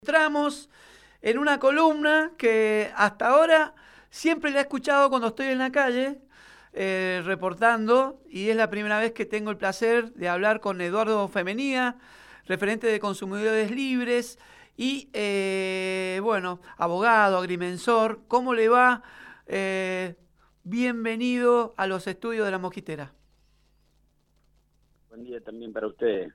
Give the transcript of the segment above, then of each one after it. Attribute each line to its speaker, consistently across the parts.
Speaker 1: Entramos en una columna que hasta ahora siempre la he escuchado cuando estoy en la calle reportando, y es la primera vez que tengo el placer de hablar con Eduardo Femenía, referente de Consumidores Libres y, bueno, abogado, agrimensor. ¿Cómo le va? Bienvenido a los estudios de La Mosquitera.
Speaker 2: Buen día también para ustedes.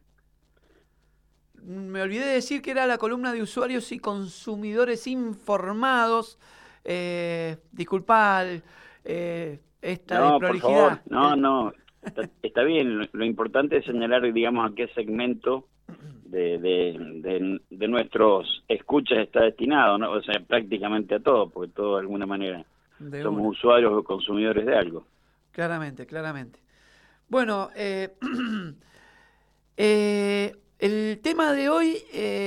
Speaker 1: Me olvidé de decir que era la columna de usuarios y consumidores informados. Disculpá esta
Speaker 2: No, por favor,
Speaker 1: desprolijidad.
Speaker 2: no, está bien. Lo importante es señalar, digamos, a qué segmento de nuestros escuchas está destinado, ¿no? O sea, prácticamente a todos, porque todos de alguna manera
Speaker 1: De una.
Speaker 2: somos usuarios o consumidores de algo.
Speaker 1: Claramente, claramente. Bueno, el tema de hoy,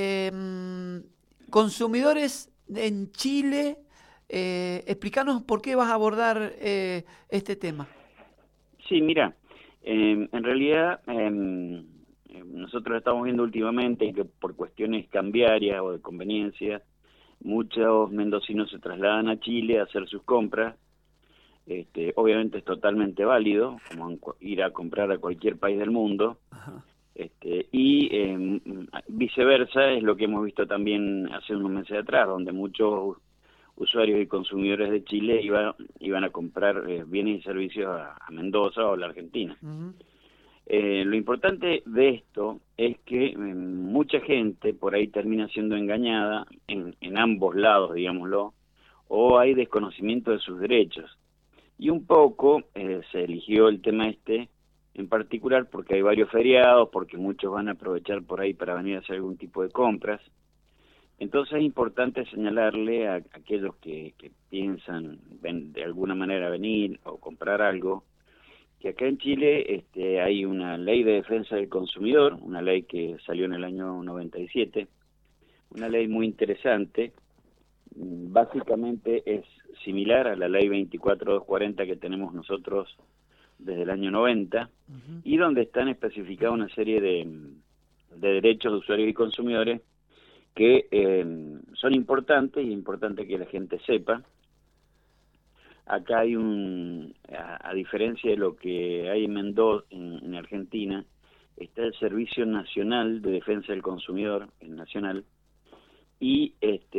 Speaker 1: consumidores en Chile. Explícanos por qué vas a abordar este tema.
Speaker 2: Sí, mira, en realidad nosotros estamos viendo últimamente que por cuestiones cambiarias o de conveniencia, muchos mendocinos se trasladan a Chile a hacer sus compras. Obviamente es totalmente válido, como ir a comprar a cualquier país del mundo.
Speaker 1: Ajá.
Speaker 2: Y viceversa es lo que hemos visto también hace unos meses atrás, donde muchos usuarios y consumidores de Chile iban a comprar bienes y servicios a Mendoza o a la Argentina.
Speaker 1: Ujú.
Speaker 2: Lo importante de esto es que mucha gente por ahí termina siendo engañada en ambos lados, digámoslo, o hay desconocimiento de sus derechos. Y un poco se eligió el tema en particular porque hay varios feriados, porque muchos van a aprovechar por ahí para venir a hacer algún tipo de compras. Entonces es importante señalarle a aquellos que piensan de alguna manera venir o comprar algo, que acá en Chile hay una ley de defensa del consumidor, una ley que salió en el año 97, una ley muy interesante. Básicamente es similar a la ley 24240 que tenemos nosotros desde el año 90,
Speaker 1: Ujú.
Speaker 2: y donde están especificadas una serie de derechos de usuarios y consumidores que son importantes, y es importante que la gente sepa. Acá hay a diferencia de lo que hay en Mendoza, en Argentina, está el Servicio Nacional de Defensa del Consumidor, el Nacional, y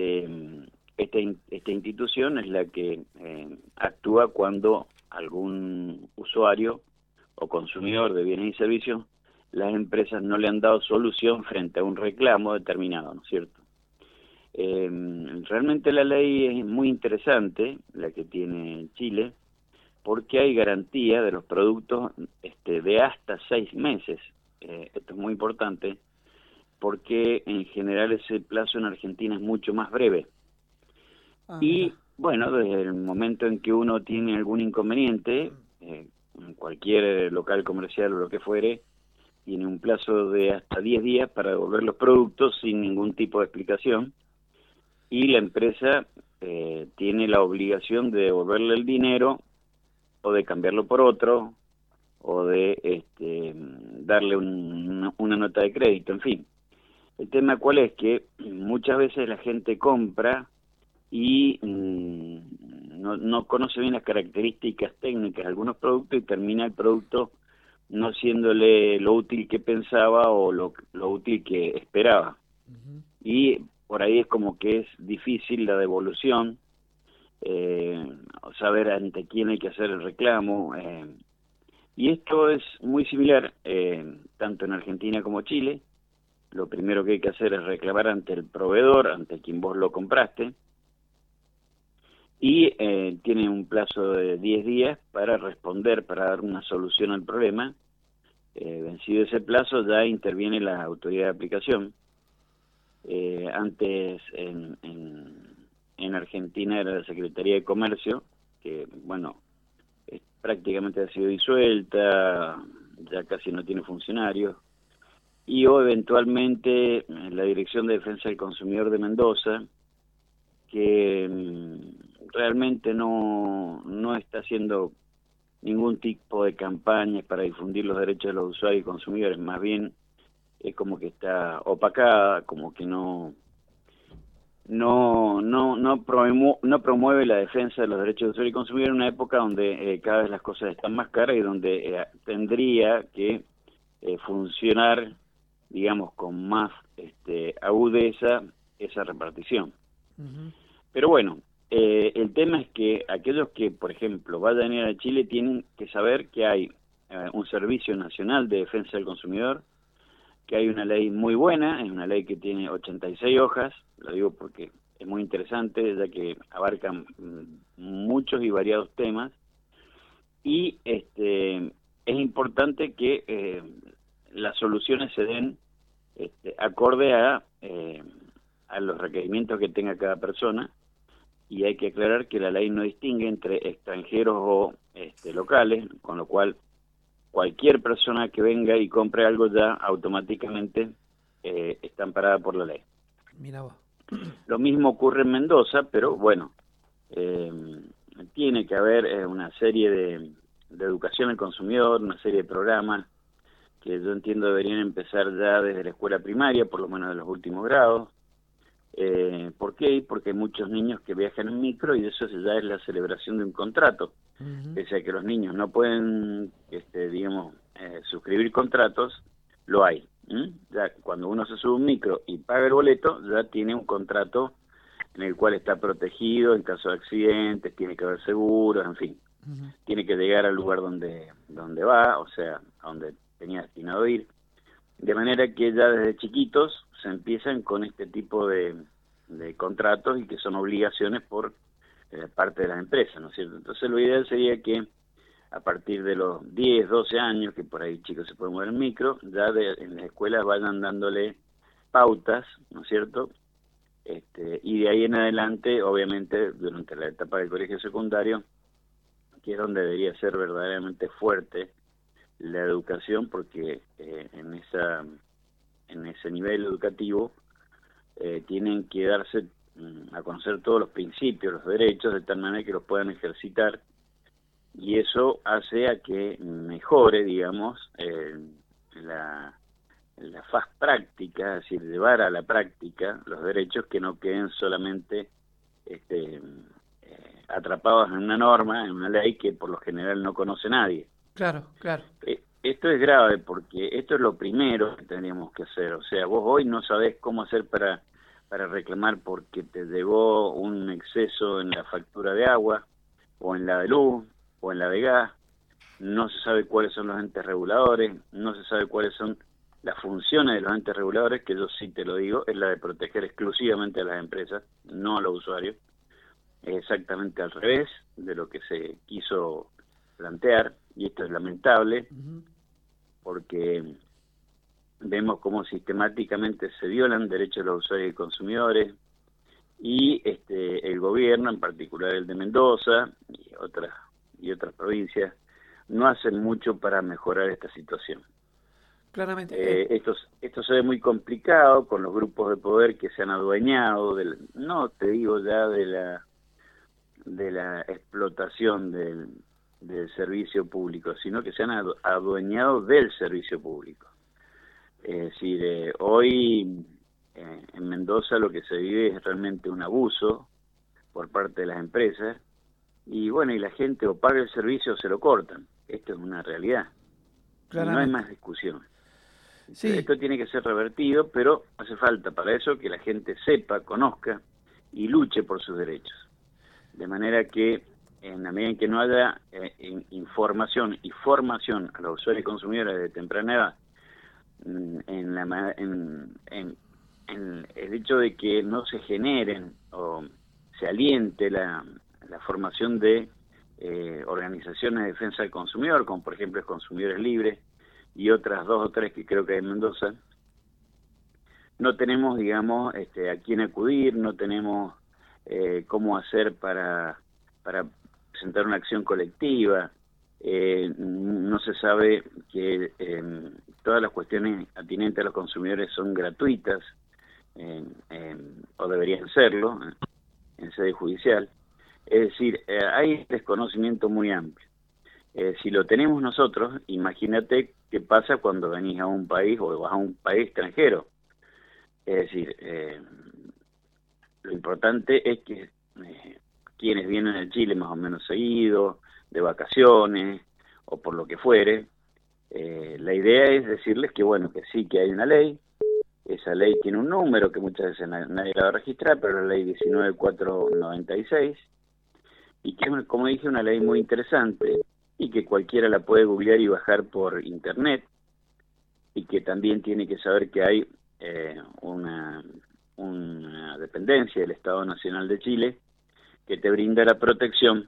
Speaker 2: esta institución es la que actúa cuando algún usuario o consumidor de bienes y servicios, las empresas no le han dado solución frente a un reclamo determinado, ¿no es cierto? Realmente la ley es muy interesante, la que tiene Chile, porque hay garantía de los productos de hasta 6 meses. Esto es muy importante porque en general ese plazo en Argentina es mucho más breve.
Speaker 1: Ah, mira.
Speaker 2: Y bueno, desde el momento en que uno tiene algún inconveniente, en cualquier local comercial o lo que fuere, tiene un plazo de hasta 10 días para devolver los productos sin ningún tipo de explicación, y la empresa tiene la obligación de devolverle el dinero o de cambiarlo por otro o de darle una nota de crédito, en fin. El tema cuál es que muchas veces la gente compra y no conoce bien las características técnicas de algunos productos, y termina el producto no siéndole lo útil que pensaba o lo útil que esperaba.
Speaker 1: Ujú.
Speaker 2: Y por ahí es como que es difícil la devolución, saber ante quién hay que hacer el reclamo. Y esto es muy similar tanto en Argentina como Chile. Lo primero que hay que hacer es reclamar ante el proveedor, ante quien vos lo compraste, y tiene un plazo de 10 días para responder, para dar una solución al problema. Vencido ese plazo ya interviene la autoridad de aplicación. Antes en Argentina era la Secretaría de Comercio, que bueno, prácticamente ha sido disuelta, ya casi no tiene funcionarios, y o eventualmente la Dirección de Defensa del Consumidor de Mendoza, que realmente no está haciendo ningún tipo de campañas para difundir los derechos de los usuarios y consumidores. Más bien es como que está opacada, como que no promueve la defensa de los derechos de usuario y consumidor en una época donde cada vez las cosas están más caras y donde tendría que funcionar, digamos, con más agudeza esa repartición.
Speaker 1: Ujú.
Speaker 2: Pero bueno, el tema es que aquellos que, por ejemplo, vayan a ir a Chile tienen que saber que hay un Servicio Nacional de Defensa del Consumidor, que hay una ley muy buena, es una ley que tiene 86 hojas, lo digo porque es muy interesante, ya que abarcan muchos y variados temas, y es importante que las soluciones se den acorde a los requerimientos que tenga cada persona, y hay que aclarar que la ley no distingue entre extranjeros o locales, con lo cual cualquier persona que venga y compre algo ya automáticamente está amparada por la ley.
Speaker 1: Mira vos.
Speaker 2: Lo mismo ocurre en Mendoza, pero bueno, tiene que haber una serie de educación al consumidor, una serie de programas que yo entiendo deberían empezar ya desde la escuela primaria, por lo menos de los últimos grados. ¿Por qué? Porque hay muchos niños que viajan en micro y eso ya es la celebración de un contrato.
Speaker 1: Ujú.
Speaker 2: Pese a que los niños no pueden, digamos, suscribir contratos, lo hay. Ya cuando uno se sube un micro y paga el boleto, ya tiene un contrato en el cual está protegido en caso de accidentes, tiene que haber seguros, en fin.
Speaker 1: Ujú.
Speaker 2: Tiene que llegar al lugar donde va, o sea, a donde tenía destinado a ir. De manera que ya desde chiquitos se empiezan con este tipo de contratos y que son obligaciones por parte de las empresas, ¿no es cierto? Entonces lo ideal sería que a partir de los 10, 12 años, que por ahí chicos se pueden mover en micro, ya en las escuelas vayan dándole pautas, ¿no es cierto? Y de ahí en adelante, obviamente, durante la etapa del colegio secundario, que es donde debería ser verdaderamente fuerte la educación, porque en ese nivel educativo tienen que darse a conocer todos los principios, los derechos, de tal manera que los puedan ejercitar, y eso hace a que mejore, digamos, la faz práctica, es decir, llevar a la práctica los derechos, que no queden solamente atrapados en una norma, en una ley que por lo general no conoce nadie.
Speaker 1: Claro, claro.
Speaker 2: Esto es grave porque esto es lo primero que tendríamos que hacer. O sea, vos hoy no sabés cómo hacer para reclamar porque te llegó un exceso en la factura de agua, o en la de luz, o en la de gas. No se sabe cuáles son los entes reguladores, no se sabe cuáles son las funciones de los entes reguladores, que yo sí te lo digo, es la de proteger exclusivamente a las empresas, no a los usuarios. Es exactamente al revés de lo que se quiso plantear, y esto es lamentable,
Speaker 1: Ujú.
Speaker 2: porque vemos cómo sistemáticamente se violan derechos de los usuarios y consumidores, y el gobierno, en particular el de Mendoza y otras provincias, no hacen mucho para mejorar esta situación.
Speaker 1: Claramente.
Speaker 2: Esto se ve muy complicado con los grupos de poder que se han adueñado no te digo ya de la explotación del servicio público, sino que se han adueñado del servicio público. Es decir, hoy en Mendoza lo que se vive es realmente un abuso por parte de las empresas, y bueno, y la gente o paga el servicio o se lo cortan. Esto es una realidad. No hay
Speaker 1: Claramente.
Speaker 2: más discusión.
Speaker 1: Sí.
Speaker 2: Esto tiene que ser revertido, pero hace falta para eso que la gente sepa, conozca y luche por sus derechos. De manera que en la medida en que no haya información y formación a los usuarios y consumidores de temprana edad, en el hecho de que no se generen o se aliente la formación de organizaciones de defensa del consumidor, como por ejemplo Consumidores Libres y otras 2 o 3 que creo que hay en Mendoza, no tenemos, digamos, a quién acudir, no tenemos cómo hacer para presentar una acción colectiva, no se sabe que todas las cuestiones atinentes a los consumidores son gratuitas, o deberían serlo, en sede judicial. Es decir, hay un desconocimiento muy amplio. Si lo tenemos nosotros, imagínate qué pasa cuando venís a un país o vas a un país extranjero. Es decir, lo importante es que quienes vienen a Chile más o menos seguido, de vacaciones o por lo que fuere, la idea es decirles que bueno, que sí, que hay una ley. Esa ley tiene un número que muchas veces nadie la va a registrar, pero es la ley 19.496, y que es, como dije, una ley muy interesante y que cualquiera la puede googlear y bajar por internet, y que también tiene que saber que hay una dependencia del Estado Nacional de Chile que te brinda la protección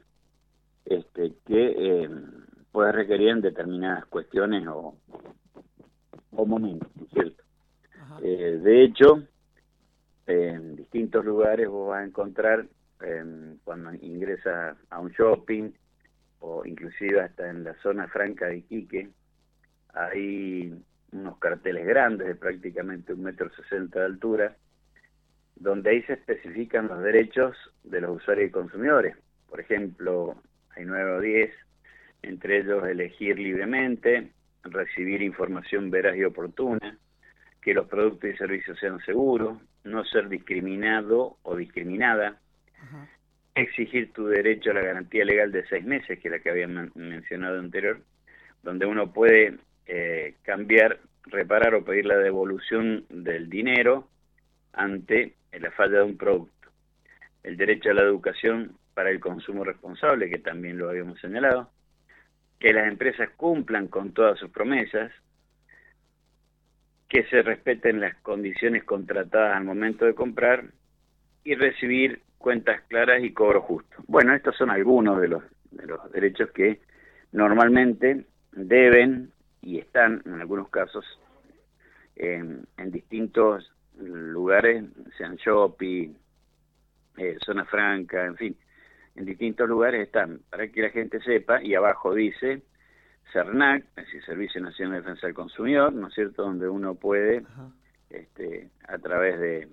Speaker 2: que puede requerir en determinadas cuestiones o momentos, ¿no es cierto? De hecho, en distintos lugares vos vas a encontrar, cuando ingresas a un shopping, o inclusive hasta en la zona franca de Iquique, hay unos carteles grandes de prácticamente 1,60 m de altura, donde ahí se especifican los derechos de los usuarios y consumidores. Por ejemplo, hay 9 o 10, entre ellos elegir libremente, recibir información veraz y oportuna, que los productos y servicios sean seguros, no ser discriminado o discriminada, exigir tu derecho a la garantía legal de 6 meses, que es la que había mencionado anterior, donde uno puede cambiar, reparar o pedir la devolución del dinero ante la falla de un producto. El derecho a la educación para el consumo responsable, que también lo habíamos señalado, que las empresas cumplan con todas sus promesas, que se respeten las condiciones contratadas al momento de comprar y recibir cuentas claras y cobro justo. Bueno, estos son algunos de los derechos que normalmente deben y están, en algunos casos, en distintos lugares, sean shopping, zona franca, en fin, en distintos lugares están, para que la gente sepa, y abajo dice CERNAC, es decir, Servicio Nacional de Defensa del Consumidor, ¿no es cierto?, donde uno puede, a través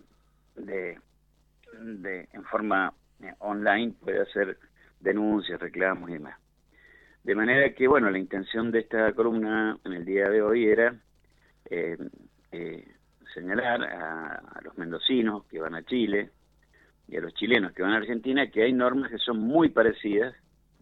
Speaker 2: en forma online, puede hacer denuncias, reclamos y demás. De manera que, bueno, la intención de esta columna en el día de hoy era señalar a los mendocinos que van a Chile y a los chilenos que van a Argentina que hay normas que son muy parecidas,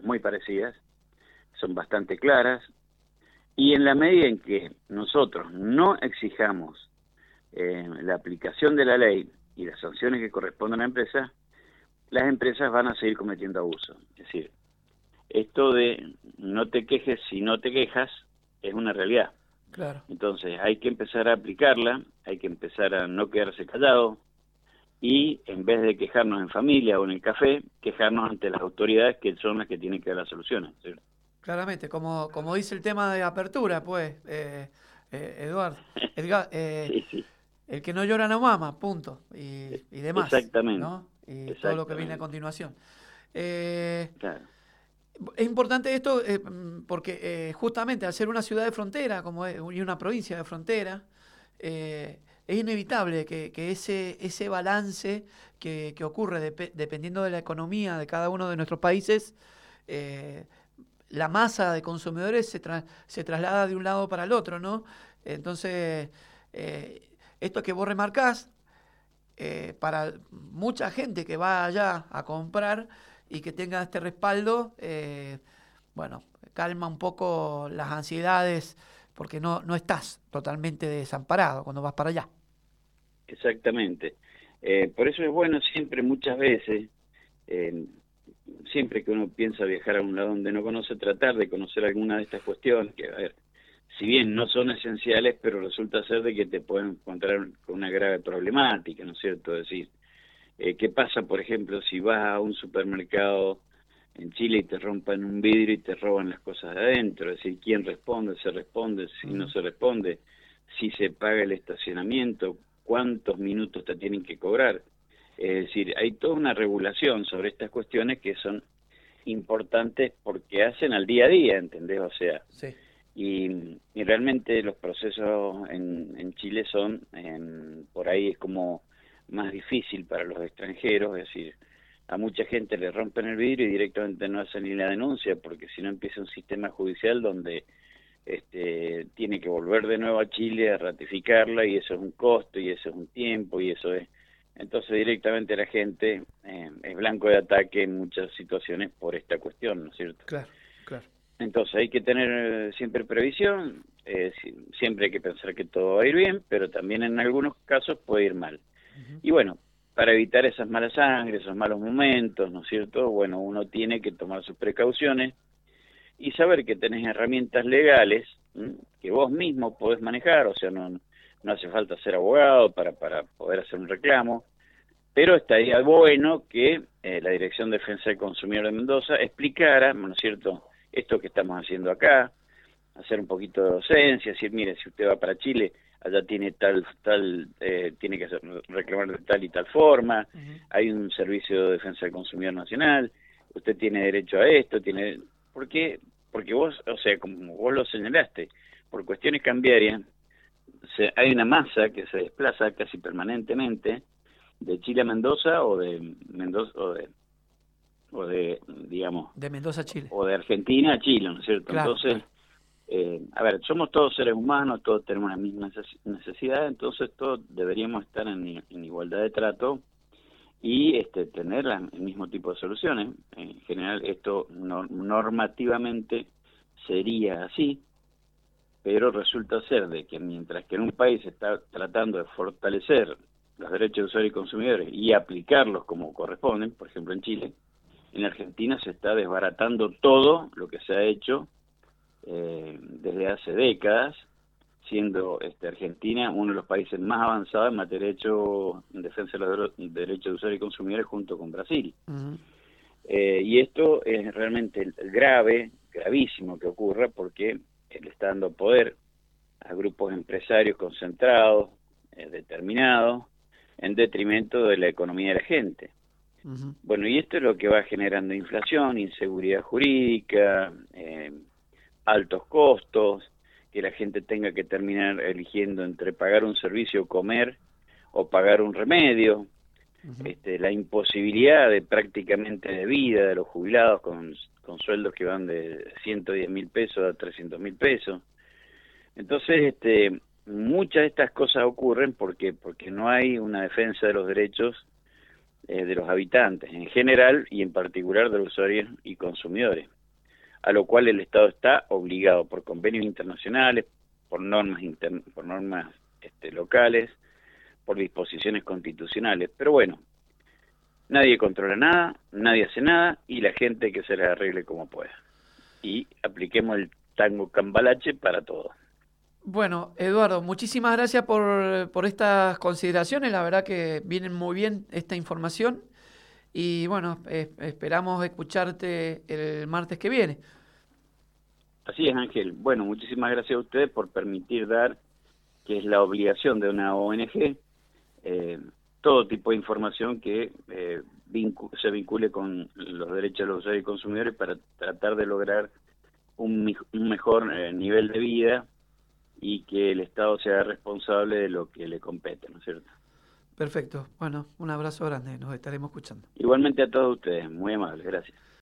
Speaker 2: son bastante claras, y en la medida en que nosotros no exijamos la aplicación de la ley y las sanciones que corresponden a la empresa, las empresas van a seguir cometiendo abusos. Es decir, esto de no te quejes si no te quejas es una realidad.
Speaker 1: Claro.
Speaker 2: Entonces hay que empezar a aplicarla, hay que empezar a no quedarse callado, y en vez de quejarnos en familia o en el café, quejarnos ante las autoridades, que son las que tienen que dar las soluciones, ¿sí?
Speaker 1: Claramente, como dice el tema de apertura, pues, Eduardo,
Speaker 2: Sí, sí.
Speaker 1: el que no llora no mama, punto, y demás,
Speaker 2: Exactamente,
Speaker 1: ¿no? Y todo lo que viene a
Speaker 2: exactamente.
Speaker 1: continuación.
Speaker 2: Claro.
Speaker 1: Es importante esto porque justamente al ser una ciudad de frontera y una provincia de frontera, es inevitable que ese balance que ocurre dependiendo de la economía de cada uno de nuestros países, la masa de consumidores se traslada de un lado para el otro, ¿no? Entonces, esto que vos remarcás, para mucha gente que va allá a comprar y que tenga este respaldo, bueno, calma un poco las ansiedades porque no estás totalmente desamparado cuando vas para allá.
Speaker 2: Exactamente. Por eso es bueno siempre, muchas veces, siempre que uno piensa viajar a un lado donde no conoce, tratar de conocer alguna de estas cuestiones, que, a ver, si bien no son esenciales, pero resulta ser de que te pueden encontrar con una grave problemática, ¿no es cierto? Es decir, ¿qué pasa, por ejemplo, si vas a un supermercado en Chile y te rompan un vidrio y te roban las cosas de adentro? Es decir, ¿quién responde? ¿Se responde? Si no se responde, si se paga el estacionamiento, ¿cuántos minutos te tienen que cobrar? Es decir, hay toda una regulación sobre estas cuestiones que son importantes porque hacen al día a día, ¿entendés? O sea,
Speaker 1: Sí.
Speaker 2: y realmente los procesos en Chile son, por ahí es como más difícil para los extranjeros, es decir, a mucha gente le rompen el vidrio y directamente no hacen ni la denuncia, porque si no empieza un sistema judicial donde tiene que volver de nuevo a Chile a ratificarla, y eso es un costo, y eso es un tiempo, y eso es... Entonces directamente la gente es blanco de ataque en muchas situaciones por esta cuestión, ¿no es cierto?
Speaker 1: Claro, claro.
Speaker 2: Entonces hay que tener siempre previsión, siempre hay que pensar que todo va a ir bien, pero también en algunos casos puede ir mal. Y bueno, para evitar esas malas sangres, esos malos momentos, ¿no es cierto? Bueno, uno tiene que tomar sus precauciones y saber que tenés herramientas legales que vos mismo podés manejar, o sea, no hace falta ser abogado para poder hacer un reclamo, pero estaría bueno que la Dirección de Defensa del Consumidor de Mendoza explicara, ¿no es cierto?, esto que estamos haciendo acá, hacer un poquito de docencia, decir, mire, si usted va para Chile, allá tiene tiene que reclamar de tal y tal forma, hay un servicio de defensa del consumidor nacional, usted tiene derecho a esto, porque vos, o sea, como vos lo señalaste, por cuestiones cambiarias, hay una masa que se desplaza casi permanentemente de Chile a Mendoza o de Mendoza o de digamos
Speaker 1: de Mendoza a Chile,
Speaker 2: o de Argentina a Chile, ¿no es cierto?
Speaker 1: Claro,
Speaker 2: Entonces,
Speaker 1: claro.
Speaker 2: A ver, somos todos seres humanos, todos tenemos la misma necesidad, entonces todos deberíamos estar en igualdad de trato y tener el mismo tipo de soluciones. En general, esto normativamente sería así, pero resulta ser de que mientras que en un país se está tratando de fortalecer los derechos de usuarios y consumidores y aplicarlos como corresponden, por ejemplo en Chile, en Argentina se está desbaratando todo lo que se ha hecho desde hace décadas, siendo Argentina uno de los países más avanzados en materia de defensa de los derechos de usuarios y consumidores junto con Brasil. Y esto es realmente gravísimo que ocurra, porque le está dando poder a grupos empresarios concentrados, determinados, en detrimento de la economía de la gente. Bueno, y esto es lo que va generando inflación, inseguridad jurídica, altos costos, que la gente tenga que terminar eligiendo entre pagar un servicio, comer, o pagar un remedio, la imposibilidad de prácticamente de vida de los jubilados con sueldos que van de 110.000 pesos a 300.000 pesos. Entonces, muchas de estas cosas ocurren porque no hay una defensa de los derechos de los habitantes en general y en particular de los usuarios y consumidores, a lo cual el Estado está obligado por convenios internacionales, por normas locales, por disposiciones constitucionales. Pero bueno, nadie controla nada, nadie hace nada y la gente que se las arregle como pueda. Y apliquemos el tango cambalache para todo.
Speaker 1: Bueno, Eduardo, muchísimas gracias por estas consideraciones. La verdad que vienen muy bien esta información. Y bueno, esperamos escucharte el martes que viene.
Speaker 2: Así es, Ángel. Bueno, muchísimas gracias a ustedes por permitir dar, que es la obligación de una ONG, todo tipo de información que se vincule con los derechos de los usuarios y consumidores para tratar de lograr un mejor nivel de vida y que el Estado sea responsable de lo que le compete, ¿no es cierto?
Speaker 1: Perfecto. Bueno, un abrazo grande. Nos estaremos escuchando.
Speaker 2: Igualmente a todos ustedes. Muy amables. Gracias.